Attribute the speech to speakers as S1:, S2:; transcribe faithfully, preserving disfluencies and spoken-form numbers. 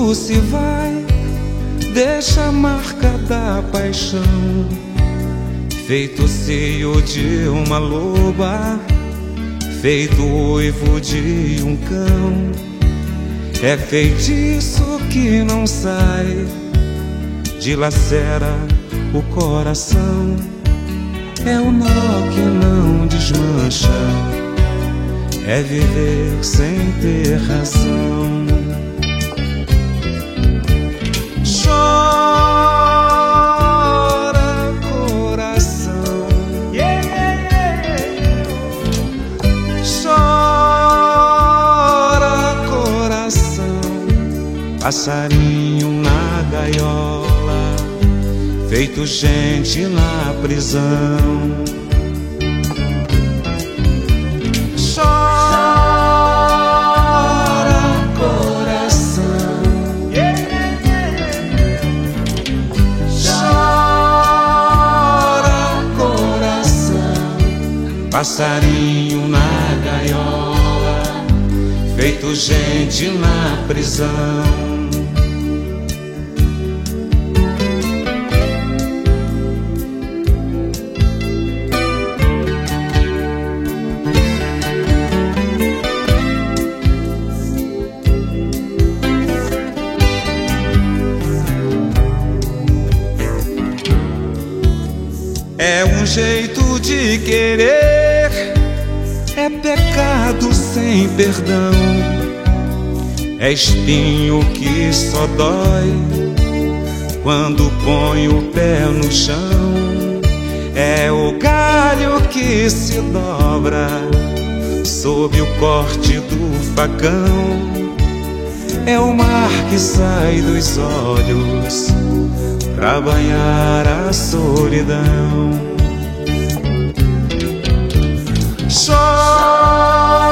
S1: quando se vai, deixa a marca da paixão, feito o seio de uma loba, feito o uivo de um cão. É feitiço que não sai, dilacera o coração. É o nó que não desmancha, é viver sem ter razão. Chora, coração, yeah, yeah, yeah. Chora, coração, passarinho na gaiola, feito gente na prisão. Passarinho na gaiola, feito gente na prisão. É um jeito de querer, é pecado sem perdão, é espinho que só dói quando põe o pé no chão. É o galho que se dobra sob o corte do facão. É o mar que sai dos olhos pra banhar a solidão. Chora,